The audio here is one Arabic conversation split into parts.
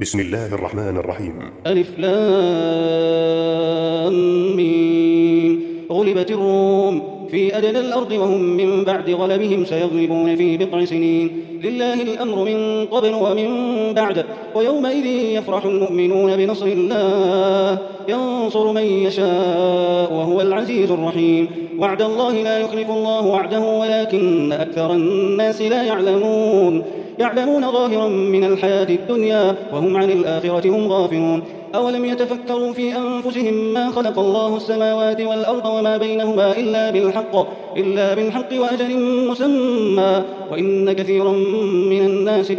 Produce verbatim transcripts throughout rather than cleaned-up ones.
بسم الله الرحمن الرحيم. ألف لام ميم. غلبت الروم في أدنى الأرض وهم من بعد غلبهم سيغلبون في بضع سنين. لله الأمر من قبل ومن بعد، ويومئذ يفرح المؤمنون بنصر الله ينصر من يشاء وهو العزيز الرحيم. وعد الله لا يخلف الله وعده ولكن أكثر الناس لا يعلمون يعلمون ظاهرا من الحياة الدنيا وهم عن الآخرة هم غافلون. أولم يتفكروا في أنفسهم ما خلق الله السماوات والأرض وما بينهما إلا بالحق إلا بالحق وأجل مسمى وإن كثيرا من الناس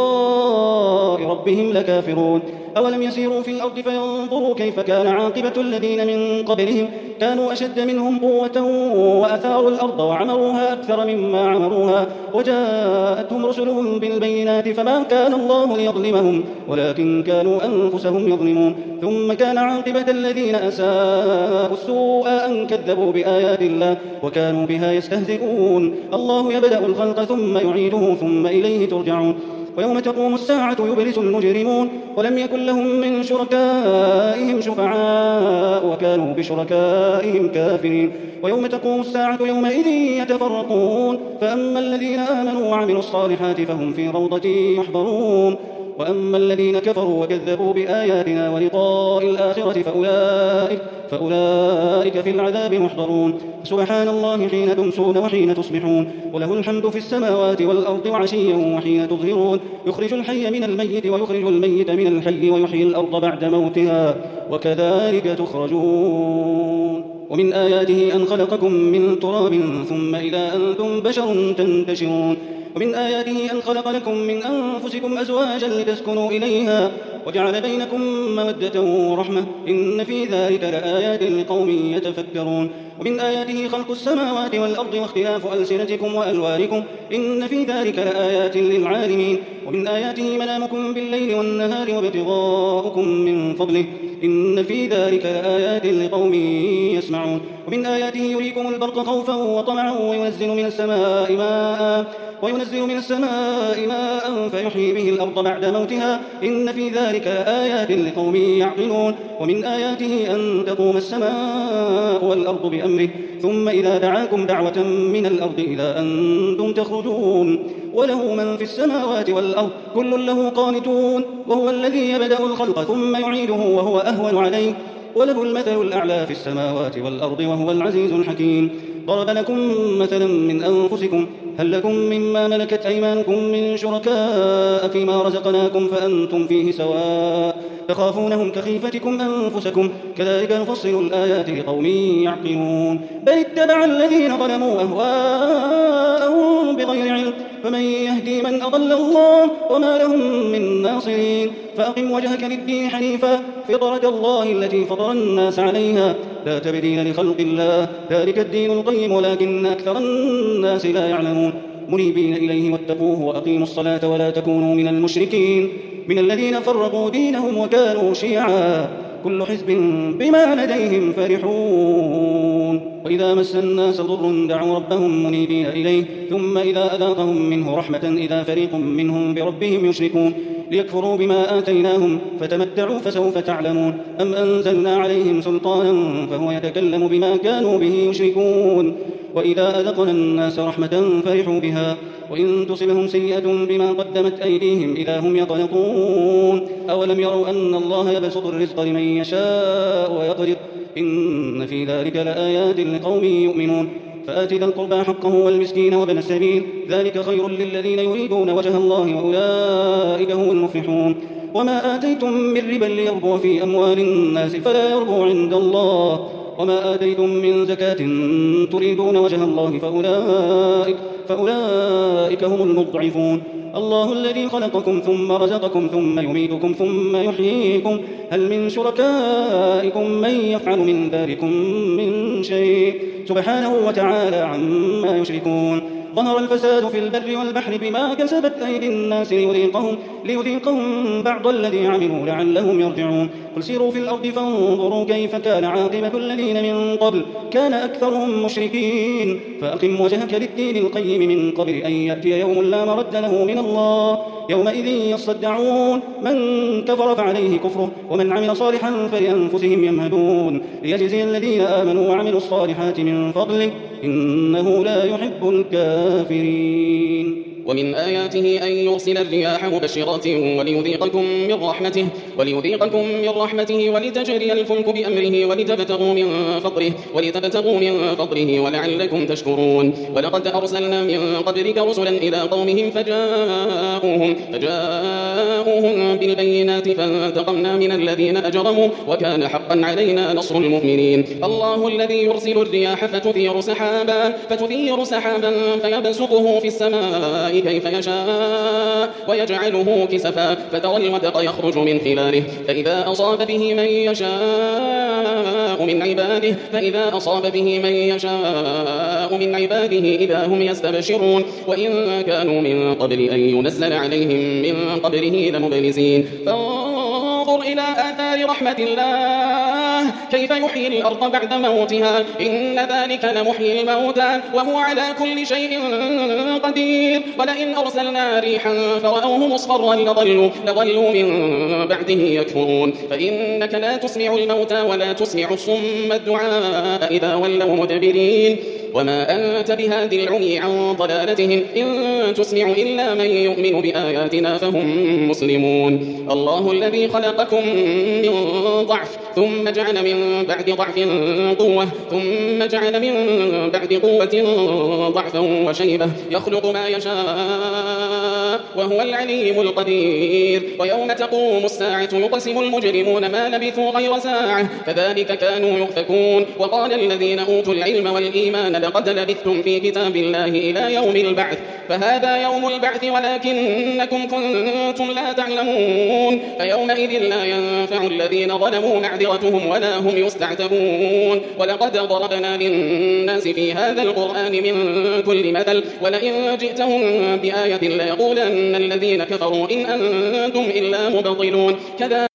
بلقاء ربهم لكافرون. أولم يسيروا في الأرض فينظروا كيف كان عاقبة الذين من قبلهم كانوا أشد منهم قوة وأثاروا الأرض وعمروها أكثر مما عمروها وجاءتهم رسلهم بالبينات فما كان الله ليظلمهم ولكن كانوا أنفسهم يظلمون. ثم كان عاقبة الذين أساءوا السوء أن كذبوا بآيات الله وكانوا بها يستهزئون. الله يبدأ الخلق ثم يعيده ثم إليه ترجعون. ويوم تقوم الساعة يبلس المجرمون ولم يكن لهم من شركائهم شفعاء وكانوا بشركائهم كافرين. ويوم تقوم الساعة يومئذ يتفرقون فأما الذين آمنوا وعملوا الصالحات فهم في روضة يحضرون وأما الذين كفروا وكذبوا بآياتنا ولقاء الآخرة فأولئك, فأولئك في العذاب محضرون. سبحان الله حين تمسون وحين تصبحون وله الحمد في السماوات والأرض وعشيا وحين تظهرون. يخرج الحي من الميت ويخرج الميت من الحي ويحيي الأرض بعد موتها وكذلك تخرجون. ومن آياته أن خلقكم من تراب ثم إذا أنتم بشر تنتشرون. ومن آياته أن خلق لكم من أنفسكم أزواجا لتسكنوا إليها وجعل بينكم مودة ورحمة إن في ذلك لآيات لقوم يتفكرون. ومن آياته خلق السماوات والأرض واختلاف ألسنتكم وألوانكم إن في ذلك لآيات للعالمين. ومن آياته منامكم بالليل والنهار وابتغاؤكم من فضله إن في ذلك لآيات لقوم يسمعون. ومن آياته يريكم البرق خوفا وطمعا وينزل من السماء ماء وينزل من السماء ماء فيحيي به الأرض بعد موتها إن في ذلك آيات لقوم يعقلون. ومن آياته أن تقوم السماء والأرض بأمره ثم إذا دعاكم دعوة من الأرض إذا أنتم تخرجون وله من في السماوات والأرض كل له قانتون وهو الذي يبدأ الخلق ثم يعيده وهو أهون عليه وله المثل الأعلى في السماوات والأرض وهو العزيز الحكيم. ضرب لكم مثلا من أنفسكم هل لكم مما ملكت أيمانكم من شركاء فيما رزقناكم فأنتم فيه سواء تخافونهم كخيفتكم أنفسكم كذلك نفصل الآيات لقوم يعقلون. بل اتبع الذين ظلموا أهواءهم بغير علم فمن يهدي من أضل الله وما لهم من ناصرين. فأقم وجهك للدين حنيفا فطرة الله التي فطر الناس عليها لا تبديل لخلق الله ذلك الدين القيم ولكن أكثر الناس لا يعلمون. منيبين إليه واتقوه وأقيموا الصلاة ولا تكونوا من المشركين من الذين فرقوا دينهم وكانوا شيعا كل حزب بما لديهم فرحون. وإذا مس الناس ضر دعوا ربهم منيبين إليه ثم إذا أذاقهم منه رحمة إذا فريق منهم بربهم يشركون ليكفروا بما آتيناهم فتمتعوا فسوف تعلمون. أم أنزلنا عليهم سلطانا فهو يتكلم بما كانوا به يشركون. وإذا أذقنا الناس رحمة فرحوا بها وإن تصبهم سيئة بما قدمت أيديهم إذا هم يقنطون. أولم يروا أن الله يبسط الرزق لمن يشاء ويقدر إن في ذلك لآيات لقوم يؤمنون. فآت ذا القربى حقه والمسكين وابن السبيل ذلك خير للذين يريدون وجه الله وأولئك هم المفلحون. وما آتيتم من ربا ليربو في أموال الناس فلا يربو عند الله وما آتيتم من زكاة تريدون وجه الله فأولئك, فأولئك هم المضعفون. الله الذي خلقكم ثم رزقكم ثم يميتكم ثم يحييكم هل من شركائكم من يفعل من ذلكم من شيء سبحانه وتعالى عما يشركون. ظهر الفساد في البر والبحر بما كسبت أيدي الناس ليذيقهم, ليذيقهم بعض الذي عملوا لعلهم يرجعون قل سيروا في الأرض فانظروا كيف كان عاقبة الذين من قبل كان أكثرهم مشركين فأقم وجهك للدين القيم من قبل أن يأتي يوم لا مرد له من الله يومئذ يصدعون من كفر فعليه كفره ومن عمل صالحا فلأنفسهم يمهدون ليجزي الذين آمنوا وعملوا الصالحات من فضله إنه لا يحب الكافرين ومن آياته أن يرسل الرياح مبشرات وليذيقكم من رحمته وليذيقكم من رحمته ولتجري الفلك بأمره ولتبتغوا من فضله ولتبتغوا من فضله ولعلكم تشكرون ولقد أرسلنا من قبلك رسلا إلى قومهم فجاءوهم فجاءوهم بالبينات فانتقمنا من الذين أجرموا وكان حقا علينا نصر المؤمنين الله الذي يرسل الرياح فتثير سحابا فتثير سحابا فيبسطه في السماء كيف يشاء ويجعله كسفا فترى الودق يخرج من خلاله فإذا أصاب به من يشاء من عباده فإذا أصاب به من يشاء من عباده إذا هم يستبشرون وإن كانوا من قبل أن ينزل عليهم من قبله لمبلسين فانظر إلى آثار رحمة الله كيف يحيي الأرض بعد موتها إن ذلك لمحيي الموتى وهو على كل شيء قدير ولئن أرسلنا ريحا فرأوه مصفرا لظلوا, لظلوا من بعده يكفرون فإنك لا تسمع الموتى ولا تسمع الصم الدعاء إذا ولوا مدبرين وما أنت بهادي العمي عن ضلالتهم إن تسمع إلا من يؤمن بآياتنا فهم مسلمون الله الذي خلقكم من ضعف ثم جعل من بعد ضعف قوة ثم جعل من بعد قوة ضعفا وشيبة يخلق ما يشاء وهو العليم القدير ويوم تقوم الساعة يقسم المجرمون ما لبثوا غير ساعة كذلك كانوا يؤفكون وقال الذين أوتوا العلم والإيمان لقد لبثتم في كتاب الله إلى يوم البعث فهذا يوم البعث ولكنكم كنتم لا تعلمون فيومئذ لا ينفع الذين ظلموا معذرتهم ولا هم يستعتبون ولقد ضربنا للناس في هذا القرآن من كل مثل ولئن جئتهم بآية ليقولن الذين كفروا إن أنتم إلا مبطلون كذلك